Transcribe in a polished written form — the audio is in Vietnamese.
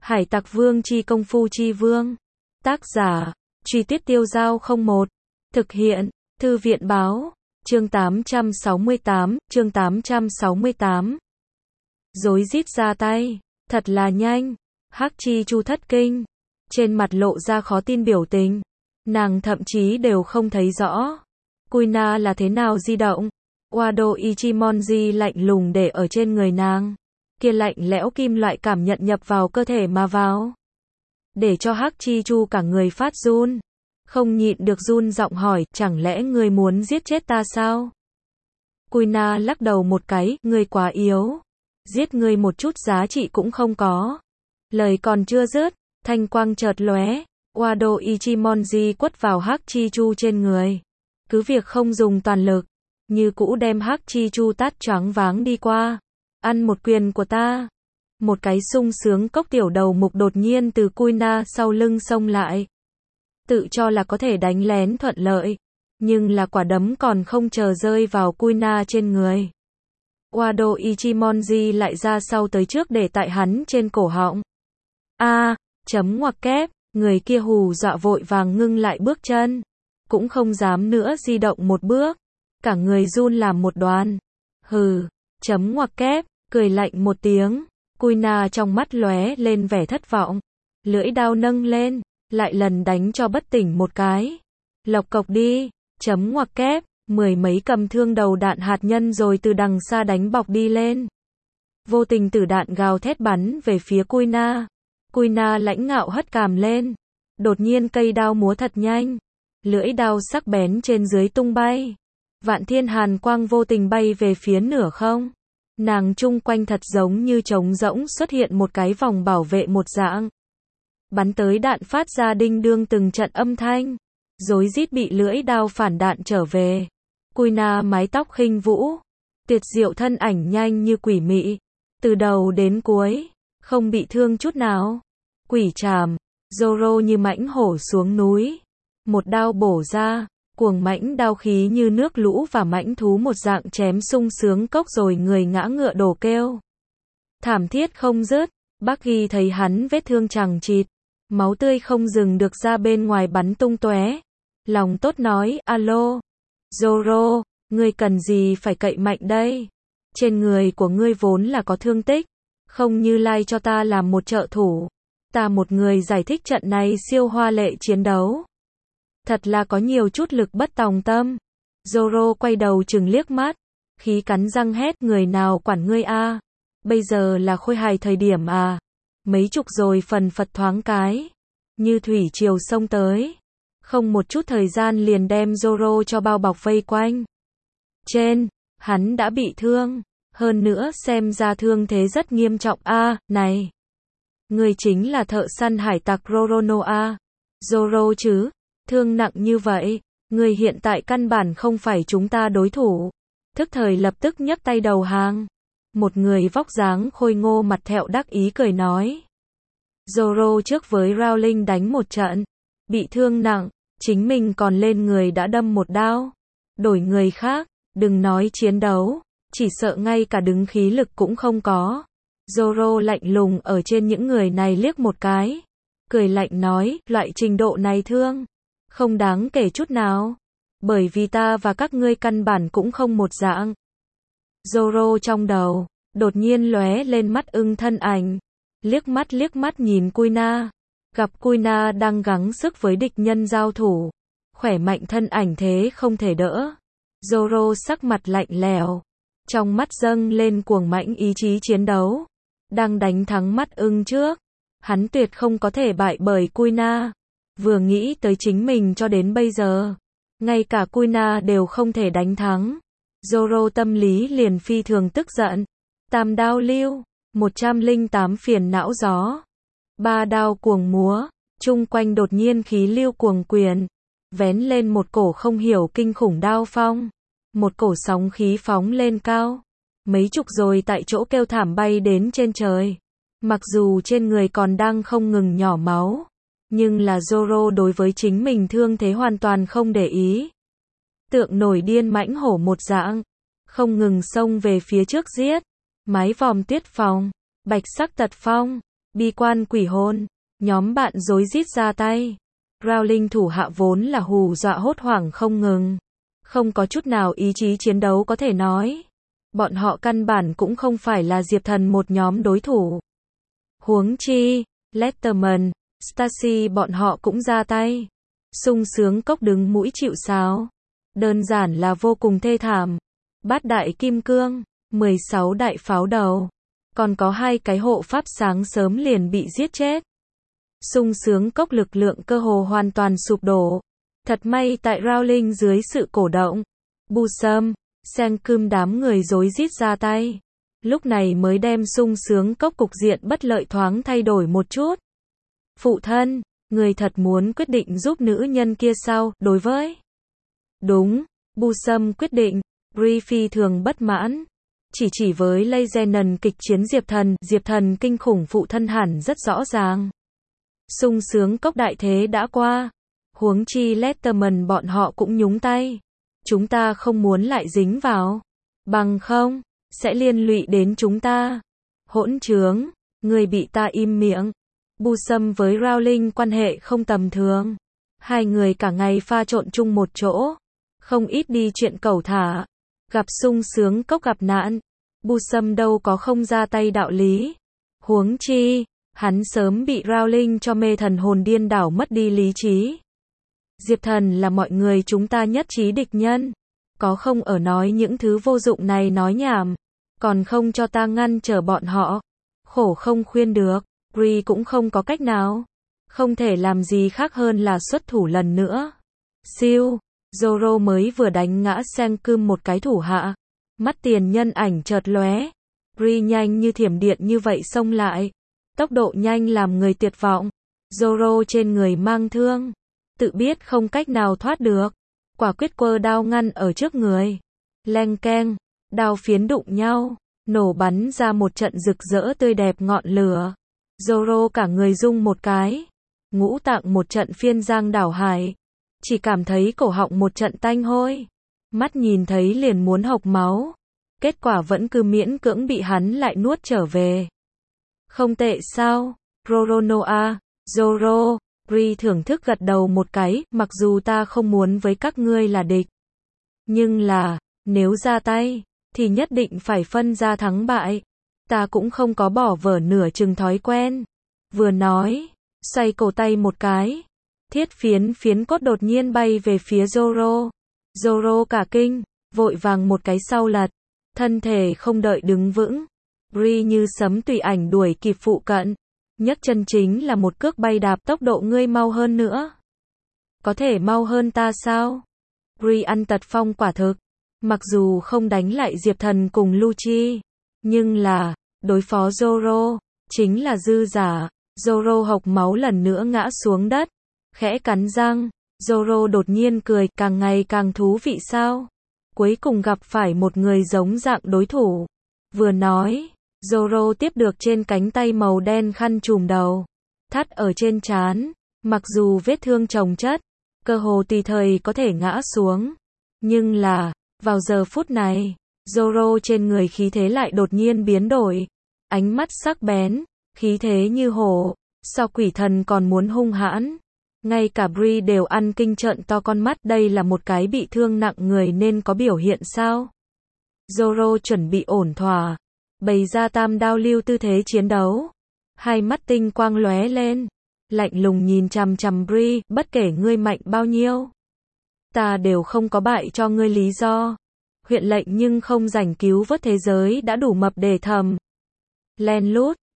Hải Tặc Vương chi công phu chi vương. Tác giả, Truy Tuyết Tiêu Dao 01. Thực hiện, Thư viện báo. Chương 868. Rối rít ra tay. Thật là nhanh. Hắc Chi Chu thất kinh. Trên mặt lộ ra khó tin biểu tình. Nàng thậm chí đều không thấy rõ. Kuina là thế nào di động. Wado Ichimonji lạnh lùng để ở trên người nàng. Kia lạnh lẽo kim loại cảm nhận nhập vào cơ thể mà vào. Để cho Hắc Chi Chu cả người phát run. Không nhịn được run giọng hỏi, chẳng lẽ ngươi muốn giết chết ta sao? Kuina lắc đầu một cái, ngươi quá yếu. Giết ngươi một chút giá trị cũng không có. Lời còn chưa dứt, thanh quang chợt lóe, Wado Ichimonji quất vào Hắc Chi Chu trên người. Cứ việc không dùng toàn lực, như cũ đem Hắc Chi Chu tát choáng váng đi qua. Ăn một quyền của ta. Một cái sung sướng cốc tiểu đầu mục đột nhiên từ Kuina sau lưng xông lại. Tự cho là có thể đánh lén thuận lợi, nhưng là quả đấm còn không chờ rơi vào Kuina trên người. Wado Ichimonji lại ra sau tới trước để tại hắn trên cổ họng. Chấm ngoặc kép, người kia hù dọa vội vàng ngưng lại bước chân. Cũng không dám nữa di động một bước. Cả người run làm một đoàn. Hừ, chấm ngoặc kép, cười lạnh một tiếng. Kuina trong mắt lóe lên vẻ thất vọng. Lưỡi đao nâng lên, lại lần đánh cho bất tỉnh một cái. Lộc cộc đi, chấm ngoặc kép, mười mấy cầm thương đầu đạn hạt nhân rồi từ đằng xa đánh bọc đi lên. Vô tình tử đạn gào thét bắn về phía Kuina. Kuina lãnh ngạo hất cằm lên. Đột nhiên cây đao múa thật nhanh. Lưỡi đao sắc bén trên dưới tung bay. Vạn thiên hàn quang vô tình bay về phía nửa không. Nàng chung quanh thật giống như trống rỗng xuất hiện một cái vòng bảo vệ một dạng. Bắn tới đạn phát ra đinh đương từng trận âm thanh. Rối rít bị lưỡi đao phản đạn trở về. Kuina mái tóc khinh vũ. Tuyệt diệu thân ảnh nhanh như quỷ mị. Từ đầu đến cuối, không bị thương chút nào. Quỷ trảm, Zoro như mãnh hổ xuống núi. Một đao bổ ra. Cuồng mãnh đao khí như nước lũ và mãnh thú một dạng chém sung sướng cốc rồi người ngã ngựa đổ kêu. Thảm thiết không dứt, Buggy thấy hắn vết thương chằng chịt, máu tươi không dừng được ra bên ngoài bắn tung tóe. Lòng tốt nói, alo, Zoro, ngươi cần gì phải cậy mạnh đây? Trên người của ngươi vốn là có thương tích, không như lai cho ta làm một trợ thủ. Ta một người giải thích trận này siêu hoa lệ chiến đấu. Thật là có nhiều chút lực bất tòng tâm. Zoro quay đầu chừng liếc mắt. Khí cắn răng hét, người nào quản ngươi a? Bây giờ là khôi hài thời điểm à? Mấy chục rồi phần phật thoáng cái. Như thủy triều sông tới. Không một chút thời gian liền đem Zoro cho bao bọc vây quanh. Hắn đã bị thương. Hơn nữa xem ra thương thế rất nghiêm trọng a. Này. Người chính là thợ săn hải tặc Roronoa. Zoro chứ? Thương nặng như vậy, người hiện tại căn bản không phải chúng ta đối thủ. Thức thời lập tức nhấc tay đầu hàng. Một người vóc dáng khôi ngô mặt thẹo đắc ý cười nói. Zoro trước với Rowling đánh một trận, bị thương nặng, chính mình còn lên người đã đâm một đao. Đổi người khác, đừng nói chiến đấu, chỉ sợ ngay cả đứng khí lực cũng không có. Zoro lạnh lùng ở trên những người này liếc một cái. Cười lạnh nói, loại trình độ này thương. Không đáng kể chút nào. Bởi vì ta và các ngươi căn bản cũng không một dạng. Zoro trong đầu, đột nhiên lóe lên mắt ưng thân ảnh. Liếc mắt nhìn Kuina. Gặp Kuina đang gắng sức với địch nhân giao thủ. Khỏe mạnh thân ảnh thế không thể đỡ. Zoro sắc mặt lạnh lẽo. Trong mắt dâng lên cuồng mãnh ý chí chiến đấu. Đang đánh thắng mắt ưng trước. Hắn tuyệt không có thể bại bởi Kuina. Vừa nghĩ tới chính mình cho đến bây giờ, ngay cả Kuina đều không thể đánh thắng. Zoro tâm lý liền phi thường tức giận. Tam đao lưu, 108 phiền não gió. Ba đao cuồng múa, chung quanh đột nhiên khí lưu cuồng quyền. Vén lên một cổ không hiểu kinh khủng đao phong. Một cổ sóng khí phóng lên cao. Mấy chục rồi tại chỗ kêu thảm bay đến trên trời. Mặc dù trên người còn đang không ngừng nhỏ máu. Nhưng là Zoro đối với chính mình thương thế hoàn toàn không để ý. Tượng nổi điên mãnh hổ một dạng. Không ngừng xông về phía trước giết. Mái vòm tuyết phong. Bạch sắc tật phong. Bi quan quỷ hồn. Nhóm bạn rối rít ra tay. Rowling thủ hạ vốn là hù dọa hốt hoảng không ngừng. Không có chút nào ý chí chiến đấu có thể nói. Bọn họ căn bản cũng không phải là Diệp Thần một nhóm đối thủ. Huống chi, Letterman, Stacy bọn họ cũng ra tay. Sung sướng cốc đứng mũi chịu sáo. Đơn giản là vô cùng thê thảm. Bát đại kim cương, 16 đại pháo đầu. Còn có 2 cái hộ pháp sáng sớm liền bị giết chết. Sung sướng cốc lực lượng cơ hồ hoàn toàn sụp đổ. Thật may tại Rowling dưới sự cổ động. Busam, Sencum đám người rối rít ra tay. Lúc này mới đem sung sướng cốc cục diện bất lợi thoáng thay đổi một chút. Phụ thân, người thật muốn quyết định giúp nữ nhân kia sao, đối với? Đúng, Busam quyết định. Bree phi thường bất mãn. Chỉ với Legend kịch chiến Diệp Thần kinh khủng phụ thân hẳn rất rõ ràng. Sung sướng cốc đại thế đã qua. Huống chi Letterman bọn họ cũng nhúng tay. Chúng ta không muốn lại dính vào. Bằng không, sẽ liên lụy đến chúng ta. Hỗn trướng, người bị ta im miệng. Busam với Rowling quan hệ không tầm thường. 2 người cả ngày pha trộn chung một chỗ. Không ít đi chuyện cẩu thả. Gặp sung sướng cốc gặp nạn. Busam đâu có không ra tay đạo lý. Huống chi, hắn sớm bị Rowling cho mê thần hồn điên đảo mất đi lý trí. Diệp Thần là mọi người chúng ta nhất trí địch nhân. Có không ở nói những thứ vô dụng này nói nhảm. Còn không cho ta ngăn trở bọn họ. Khổ không khuyên được. Bree cũng không có cách nào. Không thể làm gì khác hơn là xuất thủ lần nữa. Siêu. Zoro mới vừa đánh ngã Sencum một cái thủ hạ. Mắt tiền nhân ảnh chợt lóe. Bree nhanh như thiểm điện như vậy xông lại. Tốc độ nhanh làm người tuyệt vọng. Zoro trên người mang thương. Tự biết không cách nào thoát được. Quả quyết quơ đao ngăn ở trước người. Leng keng. Đao phiến đụng nhau. Nổ bắn ra một trận rực rỡ tươi đẹp ngọn lửa. Zoro cả người rung một cái. Ngũ tạng một trận phiên giang đảo hải. Chỉ cảm thấy cổ họng một trận tanh hôi. Mắt nhìn thấy liền muốn hộc máu. Kết quả vẫn cứ miễn cưỡng bị hắn lại nuốt trở về. Không tệ sao? Roronoa, Zoro, Bree thưởng thức gật đầu một cái, mặc dù ta không muốn với các ngươi là địch. Nhưng là, nếu ra tay, thì nhất định phải phân ra thắng bại. Ta cũng không có bỏ vở nửa chừng thói quen. Vừa nói, xoay cổ tay một cái. Thiết phiến cốt đột nhiên bay về phía Zoro. Zoro cả kinh, vội vàng một cái sau lật. Thân thể không đợi đứng vững. Bree như sấm tùy ảnh đuổi kịp phụ cận. Nhấc chân chính là một cước bay đạp tốc độ ngươi mau hơn nữa. Có thể mau hơn ta sao? Bree ăn tật phong quả thực. Mặc dù không đánh lại Diệp Thần cùng Lucci. Nhưng là, đối phó Zoro, chính là dư giả. Zoro hộc máu lần nữa ngã xuống đất. Khẽ cắn răng. Zoro đột nhiên cười, càng ngày càng thú vị sao? Cuối cùng gặp phải một người giống dạng đối thủ. Vừa nói, Zoro tiếp được trên cánh tay màu đen khăn trùm đầu. Thắt ở trên trán. Mặc dù vết thương chồng chất, cơ hồ tùy thời có thể ngã xuống. Nhưng là, vào giờ phút này, Zoro trên người khí thế lại đột nhiên biến đổi. Ánh mắt sắc bén, khí thế như hổ. So quỷ thần còn muốn hung hãn. Ngay cả Bree đều ăn kinh trợn to con mắt, đây là một cái bị thương nặng người nên có biểu hiện sao? Zoro chuẩn bị ổn thỏa, bày ra tam đao lưu tư thế chiến đấu. Hai mắt tinh quang lóe lên, lạnh lùng nhìn chằm chằm Bree, bất kể ngươi mạnh bao nhiêu, ta đều không có bại cho ngươi lý do. Huyện lệnh nhưng không rảnh cứu vớt thế giới đã đủ mập để thầm. Len lút,